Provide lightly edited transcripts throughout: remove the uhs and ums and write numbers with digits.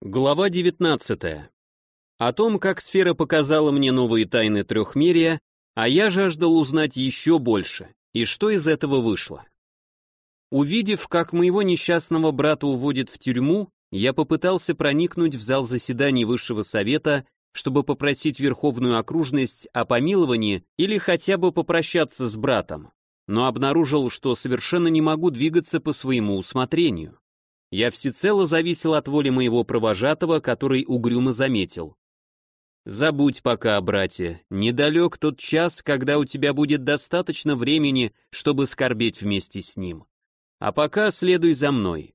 Глава 19. О том, как сфера показала мне новые тайны трехмерия, а я жаждал узнать еще больше, и что из этого вышло. Увидев, как моего несчастного брата уводят в тюрьму, я попытался проникнуть в зал заседаний Высшего Совета, чтобы попросить Верховную окружность о помиловании или хотя бы попрощаться с братом, но обнаружил, что совершенно не могу двигаться по своему усмотрению. Я всецело зависел от воли моего провожатого, который угрюмо заметил: «Забудь пока о брате, недалек тот час, когда у тебя будет достаточно времени, чтобы скорбеть вместе с ним. А пока следуй за мной».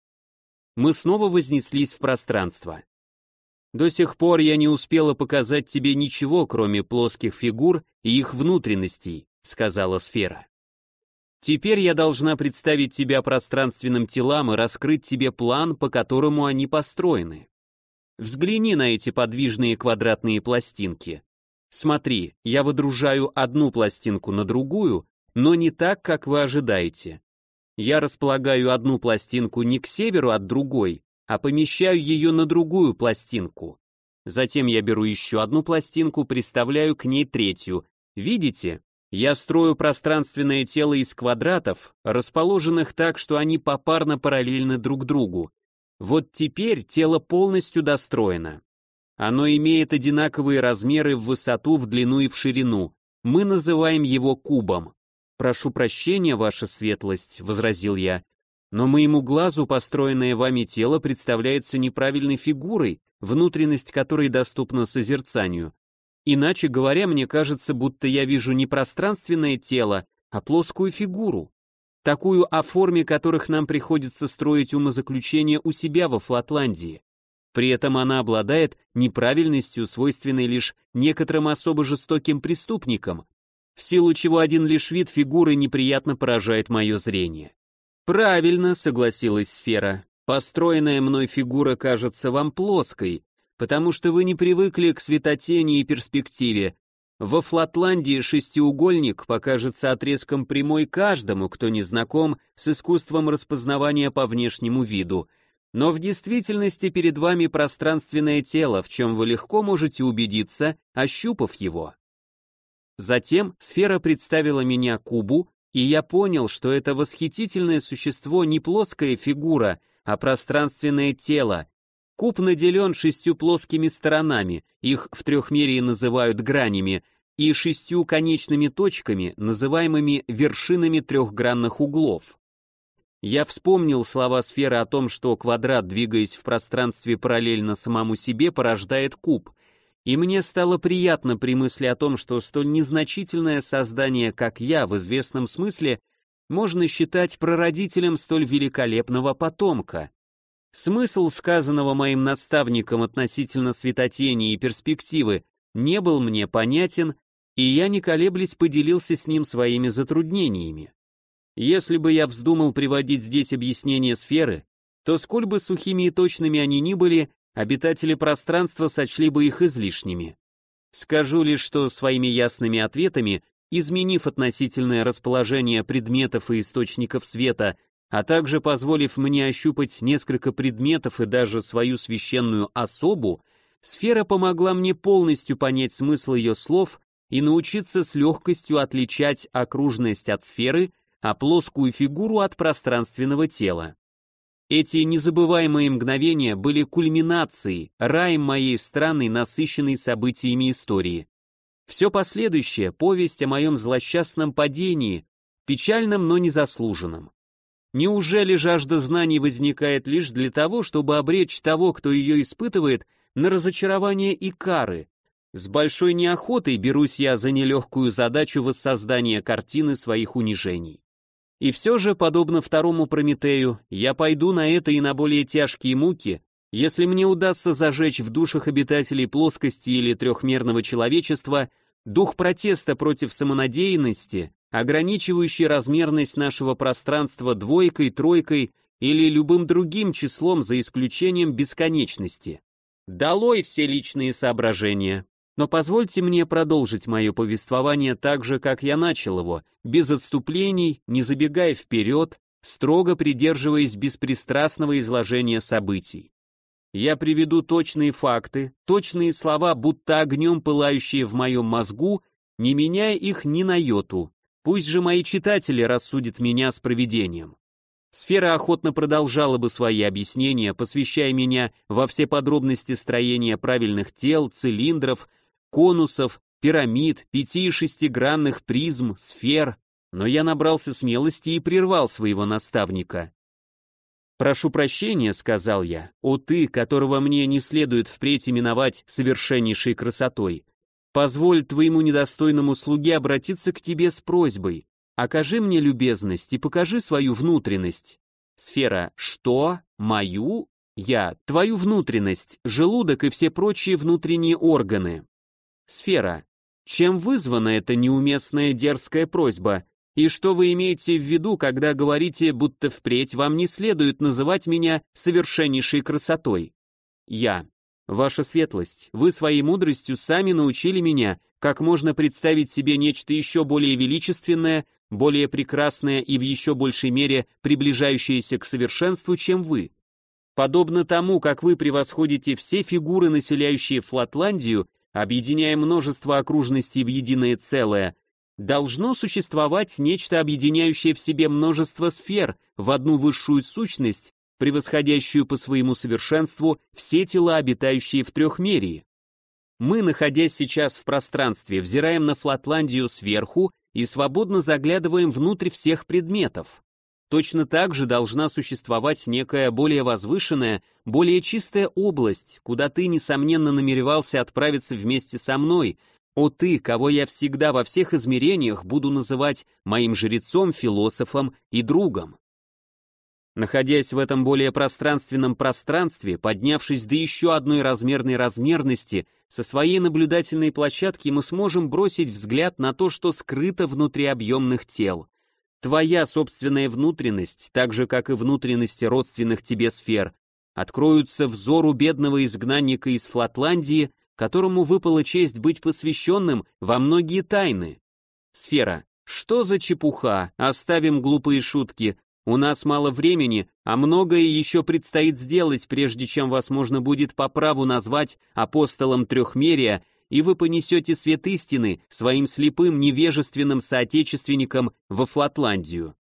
Мы снова вознеслись в пространство. «До сих пор я не успела показать тебе ничего, кроме плоских фигур и их внутренностей», — сказала сфера. «Теперь я должна представить тебя пространственным телам и раскрыть тебе план, по которому они построены. Взгляни на эти подвижные квадратные пластинки. Смотри, я выдружаю одну пластинку на другую, но не так, как вы ожидаете. Я располагаю одну пластинку не к северу от другой, а помещаю ее на другую пластинку. Затем я беру еще одну пластинку, приставляю к ней третью. Видите? Я строю пространственное тело из квадратов, расположенных так, что они попарно параллельны друг другу. Вот теперь тело полностью достроено. Оно имеет одинаковые размеры в высоту, в длину и в ширину. Мы называем его кубом. «Прошу прощения, ваша светлость», — возразил я, «но моему глазу построенное вами тело представляется неправильной фигурой, внутренность которой доступна созерцанию. Иначе говоря, мне кажется, будто я вижу не пространственное тело, а плоскую фигуру, такую, о форме которых нам приходится строить умозаключения у себя во Флатландии. При этом она обладает неправильностью, свойственной лишь некоторым особо жестоким преступникам, в силу чего один лишь вид фигуры неприятно поражает мое зрение». «Правильно», — согласилась сфера, «построенная мной фигура кажется вам плоской, потому что вы не привыкли к светотени и перспективе. Во Флатландии шестиугольник покажется отрезком прямой каждому, кто не знаком с искусством распознавания по внешнему виду, но в действительности перед вами пространственное тело, в чем вы легко можете убедиться, ощупав его». Затем сфера представила меня кубу, и я понял, что это восхитительное существо не плоская фигура, а пространственное тело. Куб наделен 6 плоскими сторонами, их в трехмерии называют гранями, и 6 конечными точками, называемыми вершинами трехгранных углов. Я вспомнил слова сферы о том, что квадрат, двигаясь в пространстве параллельно самому себе, порождает куб, и мне стало приятно при мысли о том, что столь незначительное создание, как я, в известном смысле, можно считать прародителем столь великолепного потомка. Смысл сказанного моим наставником относительно светотени и перспективы не был мне понятен, и я, не колеблясь, поделился с ним своими затруднениями. Если бы я вздумал приводить здесь объяснения сферы, то сколь бы сухими и точными они ни были, обитатели пространства сочли бы их излишними. Скажу лишь, что своими ясными ответами, изменив относительное расположение предметов и источников света, а также позволив мне ощупать несколько предметов и даже свою священную особу, сфера помогла мне полностью понять смысл ее слов и научиться с легкостью отличать окружность от сферы, а плоскую фигуру от пространственного тела. Эти незабываемые мгновения были кульминацией, раем моей странной, насыщенной событиями истории. Все последующее — повесть о моем злосчастном падении, печальном, но незаслуженном. Неужели жажда знаний возникает лишь для того, чтобы обречь того, кто ее испытывает, на разочарование и кары? С большой неохотой берусь я за нелегкую задачу воссоздания картины своих унижений. И все же, подобно второму Прометею, я пойду на это и на более тяжкие муки, если мне удастся зажечь в душах обитателей плоскости или трехмерного человечества дух протеста против самонадеянности, ограничивающий размерность нашего пространства двойкой, тройкой или любым другим числом за исключением бесконечности. Долой все личные соображения. Но позвольте мне продолжить мое повествование так же, как я начал его, без отступлений, не забегая вперед, строго придерживаясь беспристрастного изложения событий. Я приведу точные факты, точные слова, будто огнем пылающие в моем мозгу, не меняя их ни на йоту. Пусть же мои читатели рассудят меня с провидением. Сфера охотно продолжала бы свои объяснения, посвящая меня во все подробности строения правильных тел, цилиндров, конусов, пирамид, 5- и 6-гранных призм, сфер, но я набрался смелости и прервал своего наставника. «Прошу прощения», — сказал я, — «о ты, которого мне не следует впредь именовать совершеннейшей красотой, позволь твоему недостойному слуге обратиться к тебе с просьбой. Окажи мне любезность и покажи свою внутренность». Сфера: «Что? Мою?» Я: «Твою внутренность, желудок и все прочие внутренние органы». Сфера: «Чем вызвана эта неуместная дерзкая просьба? И что вы имеете в виду, когда говорите, будто впредь вам не следует называть меня совершеннейшей красотой?» Я: «Ваша светлость, вы своей мудростью сами научили меня, как можно представить себе нечто еще более величественное, более прекрасное и в еще большей мере приближающееся к совершенству, чем вы. Подобно тому, как вы превосходите все фигуры, населяющие Флатландию, объединяя множество окружностей в единое целое, должно существовать нечто, объединяющее в себе множество сфер в одну высшую сущность, превосходящую по своему совершенству все тела, обитающие в трехмерии. Мы, находясь сейчас в пространстве, взираем на Флатландию сверху и свободно заглядываем внутрь всех предметов. Точно так же должна существовать некая более возвышенная, более чистая область, куда ты, несомненно, намеревался отправиться вместе со мной, о ты, кого я всегда во всех измерениях буду называть моим жрецом, философом и другом. Находясь в этом более пространственном пространстве, поднявшись до еще одной размерной размерности, со своей наблюдательной площадки мы сможем бросить взгляд на то, что скрыто внутри объемных тел. Твоя собственная внутренность, так же как и внутренности родственных тебе сфер, откроются взору бедного изгнанника из Флатландии, которому выпала честь быть посвященным во многие тайны. Сфера: «Что за чепуха? Оставим глупые шутки. У нас мало времени, а многое еще предстоит сделать, прежде чем вас можно будет по праву назвать апостолом трехмерия, и вы понесете свет истины своим слепым невежественным соотечественникам во Флатландию».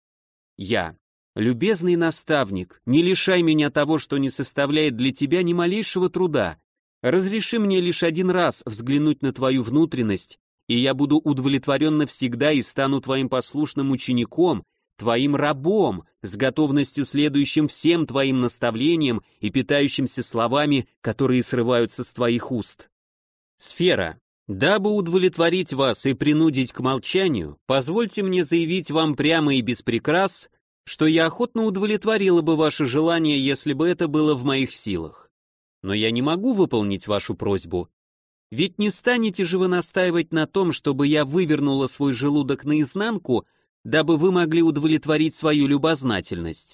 Я: «Любезный наставник, не лишай меня того, что не составляет для тебя ни малейшего труда. Разреши мне лишь один раз взглянуть на твою внутренность, и я буду удовлетворен навсегда и стану твоим послушным учеником, твоим рабом, с готовностью следующим всем твоим наставлениям и питающимся словами, которые срываются с твоих уст». Сфера: «Дабы удовлетворить вас и принудить к молчанию, позвольте мне заявить вам прямо и без прикрас, что я охотно удовлетворила бы ваше желание, если бы это было в моих силах. Но я не могу выполнить вашу просьбу. Ведь не станете же вы настаивать на том, чтобы я вывернула свой желудок наизнанку, дабы вы могли удовлетворить свою любознательность?»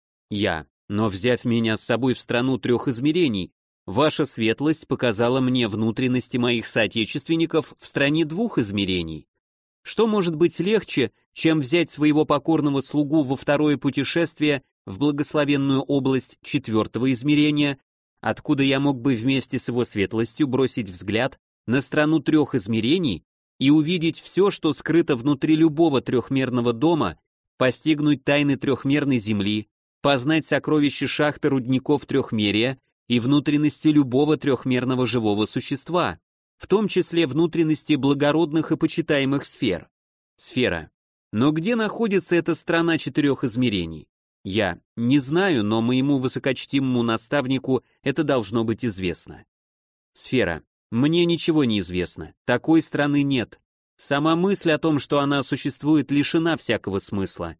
Я: «Но взяв меня с собой в страну трех измерений, ваша светлость показала мне внутренности моих соотечественников в стране двух измерений. Что может быть легче, чем взять своего покорного слугу во второе путешествие в благословенную область четвертого измерения, откуда я мог бы вместе с его светлостью бросить взгляд на страну трех измерений и увидеть все, что скрыто внутри любого трехмерного дома, постигнуть тайны трехмерной земли, познать сокровища шахты рудников трехмерия и внутренности любого трехмерного живого существа, в том числе внутренности благородных и почитаемых сфер». Сфера: «Но где находится эта страна четырех измерений?» Я: «Не знаю, но моему высокочтимому наставнику это должно быть известно». Сфера: «Мне ничего не известно, такой страны нет. Сама мысль о том, что она существует, лишена всякого смысла».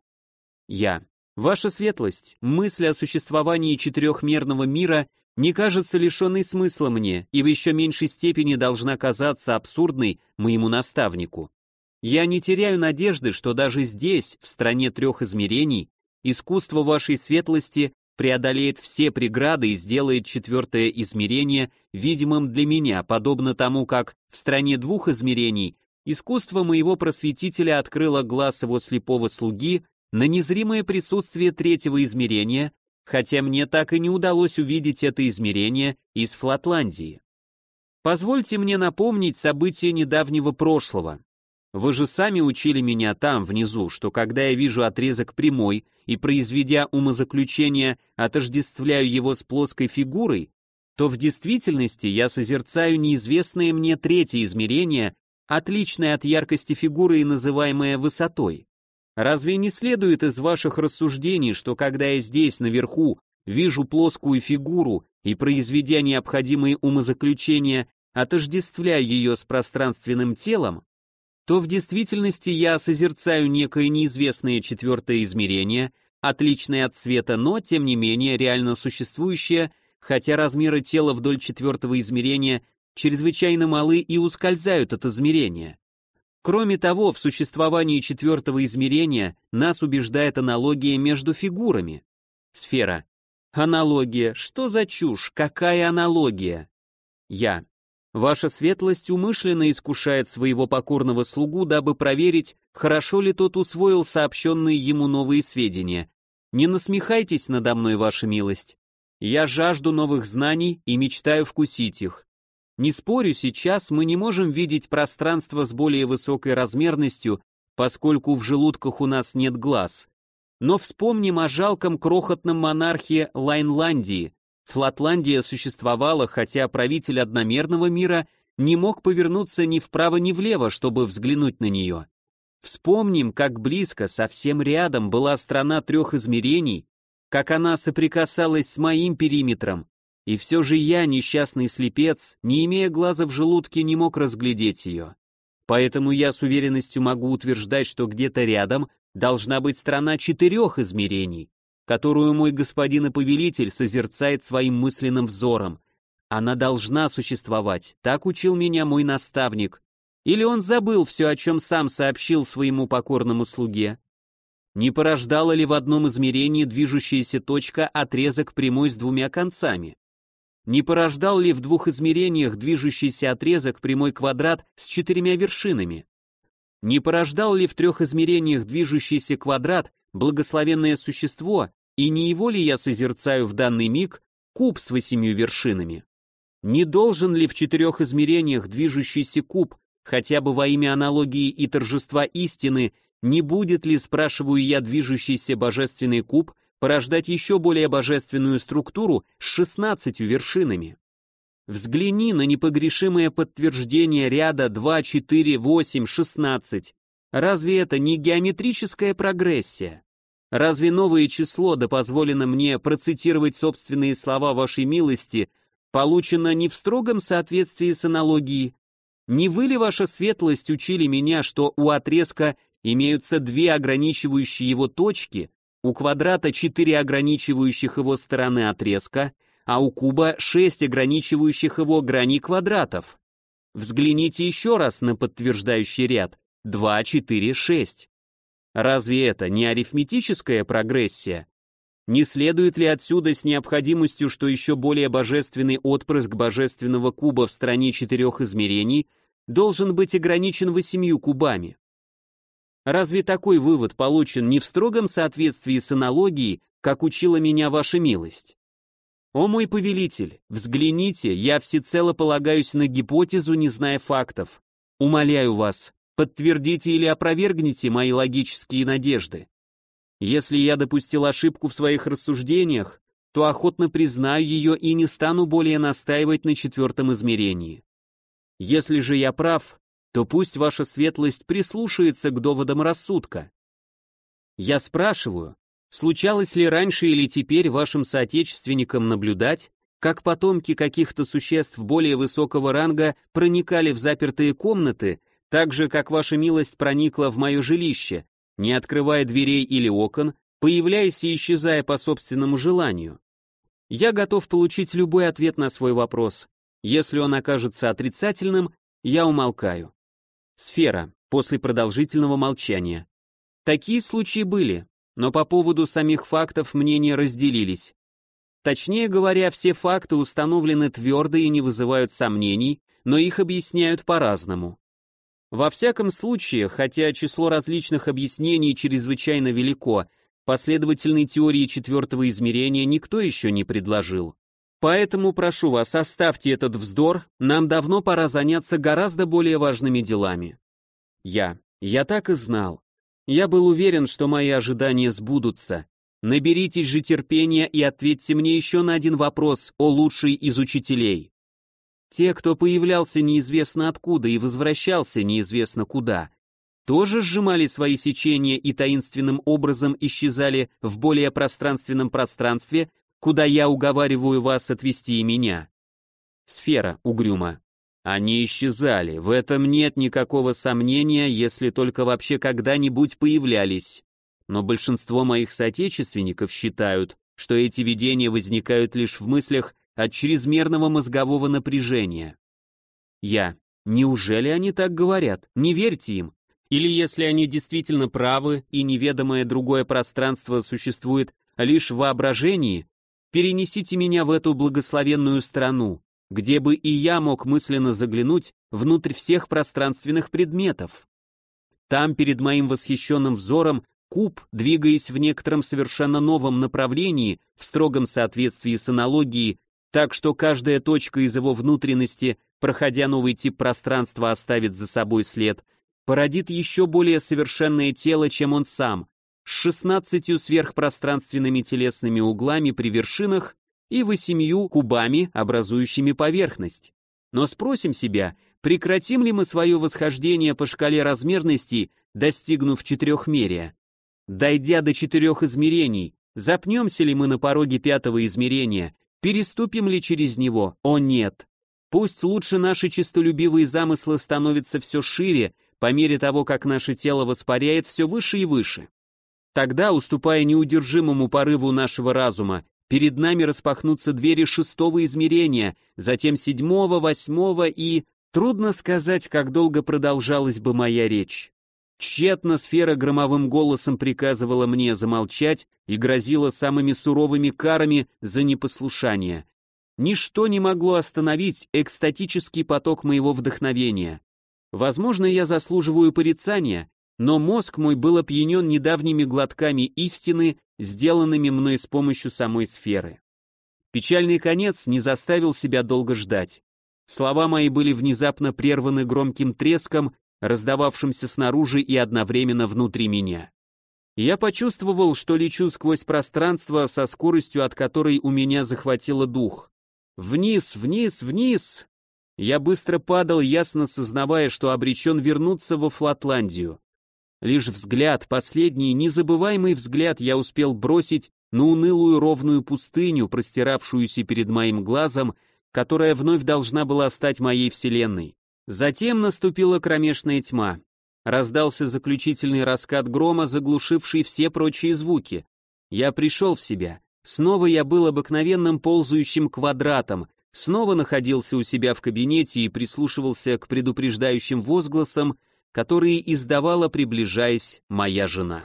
Я: «Ваша светлость, мысль о существовании четырехмерного мира не кажется лишенной смысла мне и в еще меньшей степени должна казаться абсурдной моему наставнику. Я не теряю надежды, что даже здесь, в стране трех измерений, искусство вашей светлости преодолеет все преграды и сделает четвертое измерение видимым для меня, подобно тому, как в стране двух измерений искусство моего просветителя открыло глаз его слепого слуги на незримое присутствие третьего измерения, хотя мне так и не удалось увидеть это измерение из Флатландии. Позвольте мне напомнить события недавнего прошлого. Вы же сами учили меня там, внизу, что когда я вижу отрезок прямой и, произведя умозаключение, отождествляю его с плоской фигурой, то в действительности я созерцаю неизвестное мне третье измерение, отличное от яркости фигуры и называемое высотой. Разве не следует из ваших рассуждений, что когда я здесь, наверху, вижу плоскую фигуру и, произведя необходимые умозаключения, отождествляю ее с пространственным телом, то в действительности я созерцаю некое неизвестное четвертое измерение, отличное от света, но, тем не менее, реально существующее, хотя размеры тела вдоль четвертого измерения чрезвычайно малы и ускользают от измерения. Кроме того, в существовании четвертого измерения нас убеждает аналогия между фигурами. Сфера. Аналогия. Что за чушь? Какая аналогия? Я. Ваша светлость умышленно искушает своего покорного слугу, дабы проверить, хорошо ли тот усвоил сообщенные ему новые сведения. Не насмехайтесь надо мной, ваша милость. Я жажду новых знаний и мечтаю вкусить их. Не спорю, сейчас мы не можем видеть пространство с более высокой размерностью, поскольку в желудках у нас нет глаз. Но вспомним о жалком крохотном монархе Лайнландии. Флатландия существовала, хотя правитель одномерного мира не мог повернуться ни вправо, ни влево, чтобы взглянуть на нее. Вспомним, как близко, совсем рядом была страна трех измерений, как она соприкасалась с моим периметром, и все же я, несчастный слепец, не имея глаза в желудке, не мог разглядеть ее. Поэтому я с уверенностью могу утверждать, что где-то рядом должна быть страна четырех измерений, которую мой господин и повелитель созерцает своим мысленным взором. Она должна существовать, так учил меня мой наставник. Или он забыл все, о чем сам сообщил своему покорному слуге? Не порождала ли в одном измерении движущаяся точка отрезок прямой с двумя концами? Не порождал ли в двух измерениях движущийся отрезок прямой квадрат с четырьмя вершинами? Не порождал ли в трех измерениях движущийся квадрат благословенное существо, и не его ли я созерцаю в данный миг куб с 8 вершинами? Не должен ли в четырех измерениях движущийся куб, хотя бы во имя аналогии и торжества истины, не будет ли, спрашиваю я, движущийся божественный куб порождать еще более божественную структуру с 16 вершинами? Взгляни на непогрешимое подтверждение ряда 2, 4, 8, 16. Разве это не геометрическая прогрессия? Разве новое число, да позволено мне процитировать собственные слова вашей милости, получено не в строгом соответствии с аналогией? Не вы ли, ваша светлость, учили меня, что у отрезка имеются две ограничивающие его точки, у квадрата 4 ограничивающих его стороны отрезка, а у куба 6 ограничивающих его граней квадратов? Взгляните еще раз на подтверждающий ряд 2, 4, 6. Разве это не арифметическая прогрессия? Не следует ли отсюда с необходимостью, что еще более божественный отпрыск божественного куба в стране четырех измерений должен быть ограничен 8 кубами? Разве такой вывод получен не в строгом соответствии с аналогией, как учила меня ваша милость? О мой повелитель, взгляните, я всецело полагаюсь на гипотезу, не зная фактов. Умоляю вас, подтвердите или опровергните мои логические надежды. Если я допустил ошибку в своих рассуждениях, то охотно признаю ее и не стану более настаивать на четвертом измерении. Если же я прав, то пусть ваша светлость прислушается к доводам рассудка. Я спрашиваю, случалось ли раньше или теперь вашим соотечественникам наблюдать, как потомки каких-то существ более высокого ранга проникали в запертые комнаты, так же, как ваша милость проникла в мое жилище, не открывая дверей или окон, появляясь и исчезая по собственному желанию? Я готов получить любой ответ на свой вопрос. Если он окажется отрицательным, я умолкаю. Сфера, после продолжительного молчания. Такие случаи были, но по поводу самих фактов мнения разделились. Точнее говоря, все факты установлены твердо и не вызывают сомнений, но их объясняют по-разному. Во всяком случае, хотя число различных объяснений чрезвычайно велико, Последовательной теории четвертого измерения никто еще не предложил. Поэтому прошу вас, оставьте этот вздор, нам давно пора заняться гораздо более важными делами. Я так и знал. Я был уверен, что мои ожидания сбудутся. Наберитесь же терпения и ответьте мне еще на один вопрос, о лучший из учителей. Те, кто появлялся неизвестно откуда и возвращался неизвестно куда, тоже сжимали свои сечения и таинственным образом исчезали в более пространственном пространстве, куда я уговариваю вас отвести и меня. Сфера угрюмо. Они исчезали, в этом нет никакого сомнения, если только вообще когда-нибудь появлялись. Но большинство моих соотечественников считают, что эти видения возникают лишь в мыслях от чрезмерного мозгового напряжения. Неужели они так говорят? Не верьте им. Или если они действительно правы и неведомое другое пространство существует лишь в воображении, перенесите меня в эту благословенную страну, где бы и я мог мысленно заглянуть внутрь всех пространственных предметов. Там перед моим восхищенным взором куб, двигаясь в некотором совершенно новом направлении, в строгом соответствии с аналогией, так что каждая точка из его внутренности, проходя новый тип пространства, оставит за собой след, породит еще более совершенное тело, чем он сам, с 16 сверхпространственными телесными углами при вершинах и 8 кубами, образующими поверхность. Но спросим себя, прекратим ли мы свое восхождение по шкале размерностей, достигнув четырехмерия? Дойдя до 4 измерений, запнемся ли мы на пороге 5-го измерения, переступим ли через него? О нет! Пусть лучше наши честолюбивые замыслы становятся все шире, по мере того, как наше тело воспаряет все выше и выше. Тогда, уступая неудержимому порыву нашего разума, перед нами распахнутся двери 6-го измерения, затем 7-го, 8-го и... Трудно сказать, как долго продолжалась бы моя речь. Тщетно сфера громовым голосом приказывала мне замолчать и грозила самыми суровыми карами за непослушание. Ничто не могло остановить экстатический поток моего вдохновения. Возможно, я заслуживаю порицания, но мозг мой был опьянен недавними глотками истины, сделанными мной с помощью самой сферы. Печальный конец не заставил себя долго ждать. Слова мои были внезапно прерваны громким треском, раздававшимся снаружи и одновременно внутри меня. Я почувствовал, что лечу сквозь пространство со скоростью, от которой у меня захватило дух. Вниз, вниз, вниз! Я быстро падал, ясно сознавая, что обречен вернуться во Флатландию. Лишь взгляд, последний, незабываемый взгляд я успел бросить на унылую ровную пустыню, простиравшуюся перед моим глазом, которая вновь должна была стать моей вселенной. Затем наступила кромешная тьма. Раздался заключительный раскат грома, заглушивший все прочие звуки. Я пришел в себя. Снова я был обыкновенным ползающим квадратом, снова находился у себя в кабинете и прислушивался к предупреждающим возгласам, которые издавала, приближаясь, моя жена.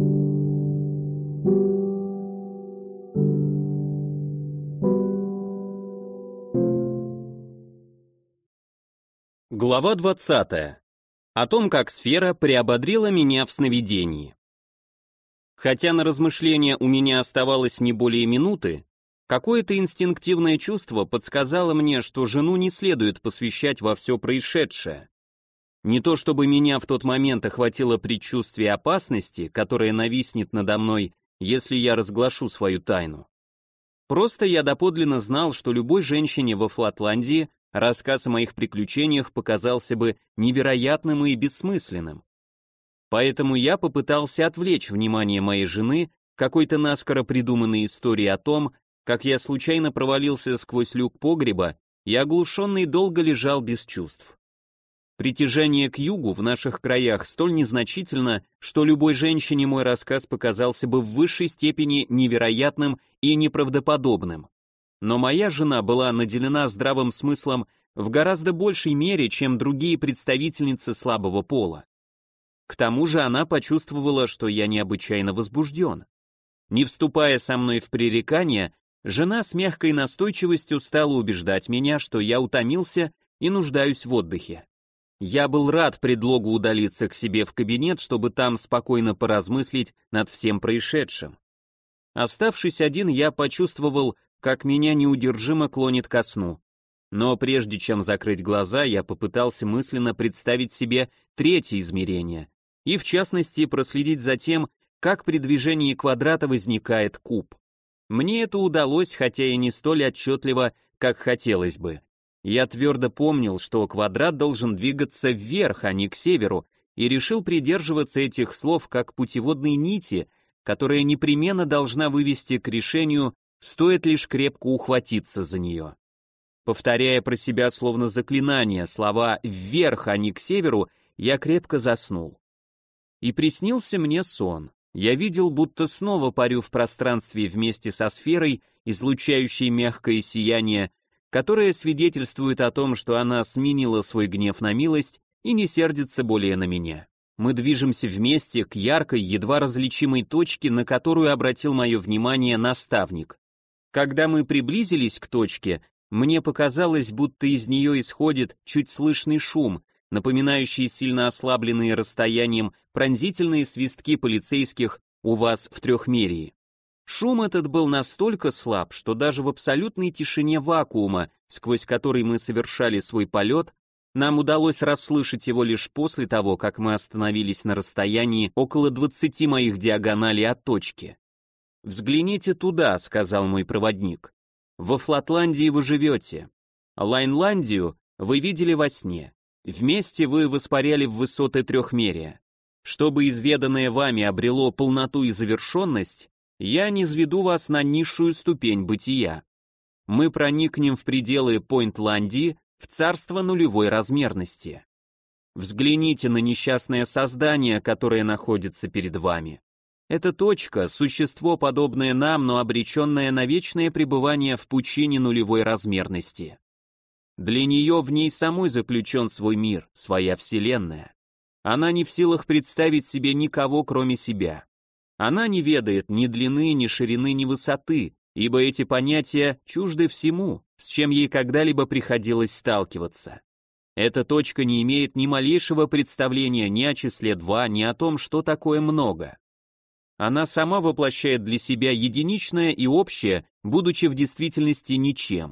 Глава 20. О том, как сфера приободрила меня в сновидении. Хотя на размышления у меня оставалось не более минуты, какое-то инстинктивное чувство подсказало мне, что жену не следует посвящать во все происшедшее. Не то чтобы меня в тот момент охватило предчувствие опасности, которая нависнет надо мной, если я разглашу свою тайну. Просто я доподлинно знал, что любой женщине во Флатландии рассказ о моих приключениях показался бы невероятным и бессмысленным. Поэтому я попытался отвлечь внимание моей жены какой-то наскоро придуманной историей о том, как я случайно провалился сквозь люк погреба и оглушенный долго лежал без чувств. Притяжение к югу в наших краях столь незначительно, что любой женщине мой рассказ показался бы в высшей степени невероятным и неправдоподобным. Но моя жена была наделена здравым смыслом в гораздо большей мере, чем другие представительницы слабого пола. К тому же она почувствовала, что я необычайно возбужден. Не вступая со мной в пререкания, жена с мягкой настойчивостью стала убеждать меня, что я утомился и нуждаюсь в отдыхе. Я был рад предлогу удалиться к себе в кабинет, чтобы там спокойно поразмыслить над всем происшедшим. Оставшись один, я почувствовал, как меня неудержимо клонит ко сну. Но прежде чем закрыть глаза, я попытался мысленно представить себе третье измерение, и в частности проследить за тем, как при движении квадрата возникает куб. Мне это удалось, хотя и не столь отчетливо, как хотелось бы. Я твердо помнил, что квадрат должен двигаться вверх, а не к северу, и решил придерживаться этих слов как путеводной нити, которая непременно должна вывести к решению, стоит лишь крепко ухватиться за нее. Повторяя про себя словно заклинание слова «вверх, а не к северу», я крепко заснул. И приснился мне сон. Я видел, будто снова парю в пространстве вместе со сферой, излучающей мягкое сияние, которое свидетельствует о том, что она сменила свой гнев на милость и не сердится более на меня. Мы движемся вместе к яркой, едва различимой точке, на которую обратил мое внимание наставник. Когда мы приблизились к точке, мне показалось, будто из нее исходит чуть слышный шум, напоминающий сильно ослабленные расстоянием пронзительные свистки полицейских у вас в трехмерии. Шум этот был настолько слаб, что даже в абсолютной тишине вакуума, сквозь который мы совершали свой полет, нам удалось расслышать его лишь после того, как мы остановились на расстоянии около 20 моих диагоналей от точки. «Взгляните туда», — сказал мой проводник. «Во Флатландии вы живете. Лайнландию вы видели во сне. Вместе вы воспаряли в высоты трехмерия. Чтобы изведанное вами обрело полноту и завершенность, я низведу вас на низшую ступень бытия. Мы проникнем в пределы Пойнтландии, в царство нулевой размерности. Взгляните на несчастное создание, которое находится перед вами. Эта точка — существо, подобное нам, но обреченное на вечное пребывание в пучине нулевой размерности. Для нее в ней самой заключен свой мир, своя вселенная. Она не в силах представить себе никого, кроме себя. Она не ведает ни длины, ни ширины, ни высоты, ибо эти понятия чужды всему, с чем ей когда-либо приходилось сталкиваться. Эта точка не имеет ни малейшего представления ни о числе 2, ни о том, что такое много. Она сама воплощает для себя единичное и общее, будучи в действительности ничем.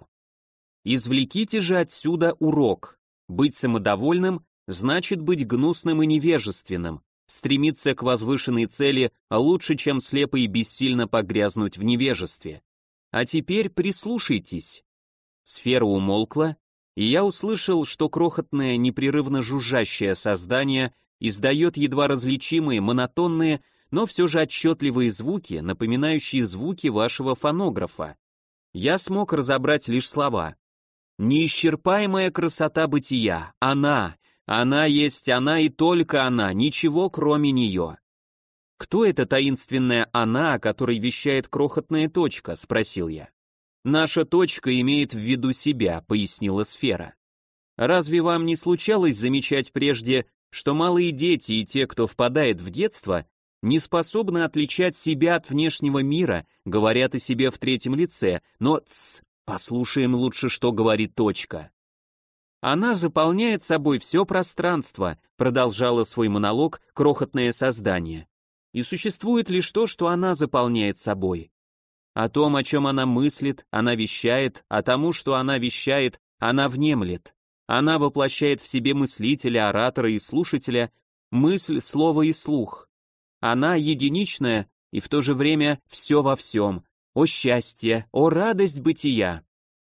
Извлеките же отсюда урок. Быть самодовольным значит быть гнусным и невежественным, стремиться к возвышенной цели лучше, чем слепо и бессильно погрязнуть в невежестве. А теперь прислушайтесь. Сфера умолкла, и я услышал, что крохотное, непрерывно жужжащее создание издает едва различимые, монотонные, но все же отчетливые звуки, напоминающие звуки вашего фонографа. Я смог разобрать лишь слова. Неисчерпаемая красота бытия, она есть она и только она, ничего кроме нее. Кто эта таинственная она, о которой вещает крохотная точка, спросил я. Наша точка имеет в виду себя, пояснила сфера. Разве вам не случалось замечать прежде, что малые дети и те, кто впадает в детство, не способны отличать себя от внешнего мира, говорят о себе в третьем лице, но послушаем лучше, что говорит точка. Она заполняет собой все пространство, продолжало свой монолог крохотное создание. И существует лишь то, что она заполняет собой. О том, о чем она мыслит, она вещает, а тому, что она вещает, она внемлет. Она воплощает в себе мыслителя, оратора и слушателя, мысль, слово и слух. Она единичная и в то же время все во всем. О счастье, о радость бытия!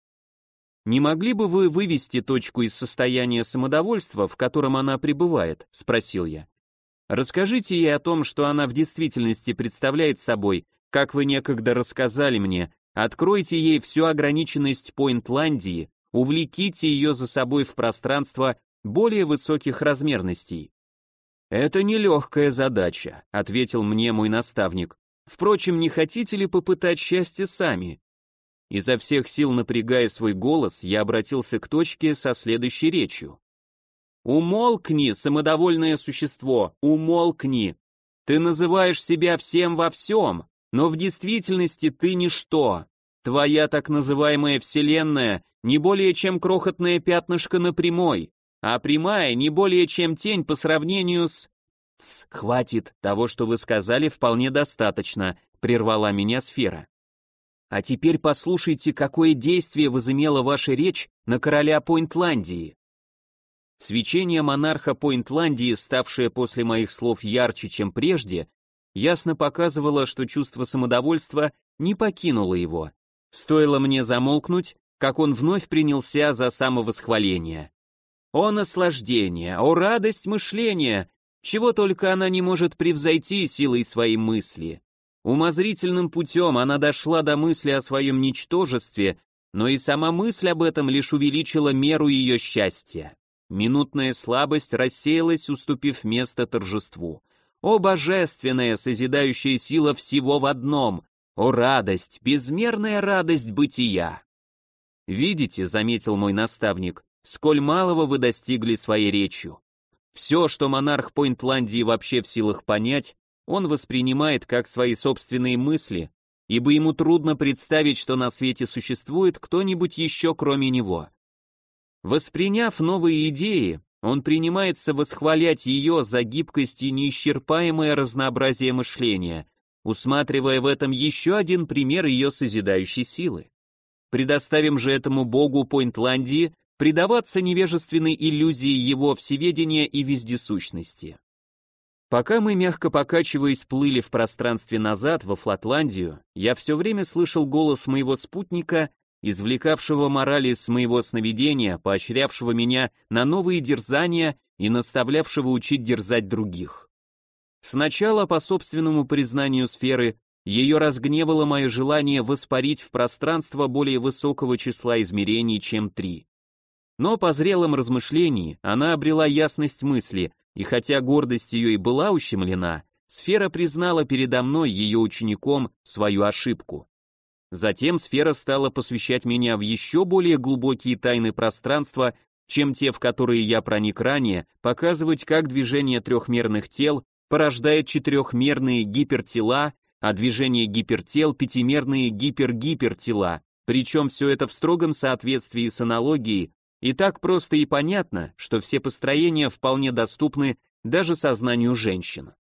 Не могли бы вы вывести точку из состояния самодовольства, в котором она пребывает, спросил я. Расскажите ей о том, что она в действительности представляет собой, как вы некогда рассказали мне, откройте ей всю ограниченность Пойнтландии, увлеките ее за собой в пространство более высоких размерностей. «Это нелегкая задача», — ответил мне мой наставник. «Впрочем, не хотите ли попытать счастье сами?» Изо всех сил напрягая свой голос, я обратился к точке со следующей речью. «Умолкни, самодовольное существо, умолкни! Ты называешь себя всем во всем, но в действительности ты ничто. Твоя так называемая вселенная не более чем крохотное пятнышко на прямой. а прямая не более чем тень по сравнению с... Хватит, того, что вы сказали, вполне достаточно, прервала меня сфера. А теперь послушайте, какое действие возымела ваша речь на короля Пойнтландии. Свечение монарха Пойнтландии, ставшее после моих слов ярче, чем прежде, ясно показывало, что чувство самодовольства не покинуло его. Стоило мне замолкнуть, как он вновь принялся за самовосхваление. О наслаждение, о радость мышления, чего только она не может превзойти силой своей мысли. Умозрительным путем она дошла до мысли о своем ничтожестве, но и сама мысль об этом лишь увеличила меру ее счастья. Минутная слабость рассеялась, уступив место торжеству. О божественная созидающая сила всего в одном! О радость, безмерная радость бытия! «Видите», — заметил мой наставник, — «сколь малого вы достигли своей речью. Все, что монарх Пойнтландии вообще в силах понять, он воспринимает как свои собственные мысли, ибо ему трудно представить, что на свете существует кто-нибудь еще кроме него. Восприняв новые идеи, он принимается восхвалять ее за гибкость и неисчерпаемое разнообразие мышления, усматривая в этом еще один пример ее созидающей силы. Предоставим же этому богу Пойнтландии предаваться невежественной иллюзии его всеведения и вездесущности. Пока мы, мягко покачиваясь, плыли в пространстве назад, во Флатландию, я все время слышал голос моего спутника, извлекавшего мораль из моего сновидения, поощрявшего меня на новые дерзания и наставлявшего учить дерзать других. Сначала, по собственному признанию сферы, ее разгневало мое желание воспарить в пространство более высокого числа измерений, чем 3. Но по зрелом размышлении она обрела ясность мысли, и хотя гордость ее и была ущемлена, сфера признала передо мной, ее учеником, свою ошибку. Затем сфера стала посвящать меня в еще более глубокие тайны пространства, чем те, в которые я проник ранее, показывать, как движение трехмерных тел порождает четырехмерные гипертела, а движение гипертел — пятимерные гипергипертела, причем все это в строгом соответствии с аналогией, и так просто и понятно, что все построения вполне доступны даже сознанию женщин.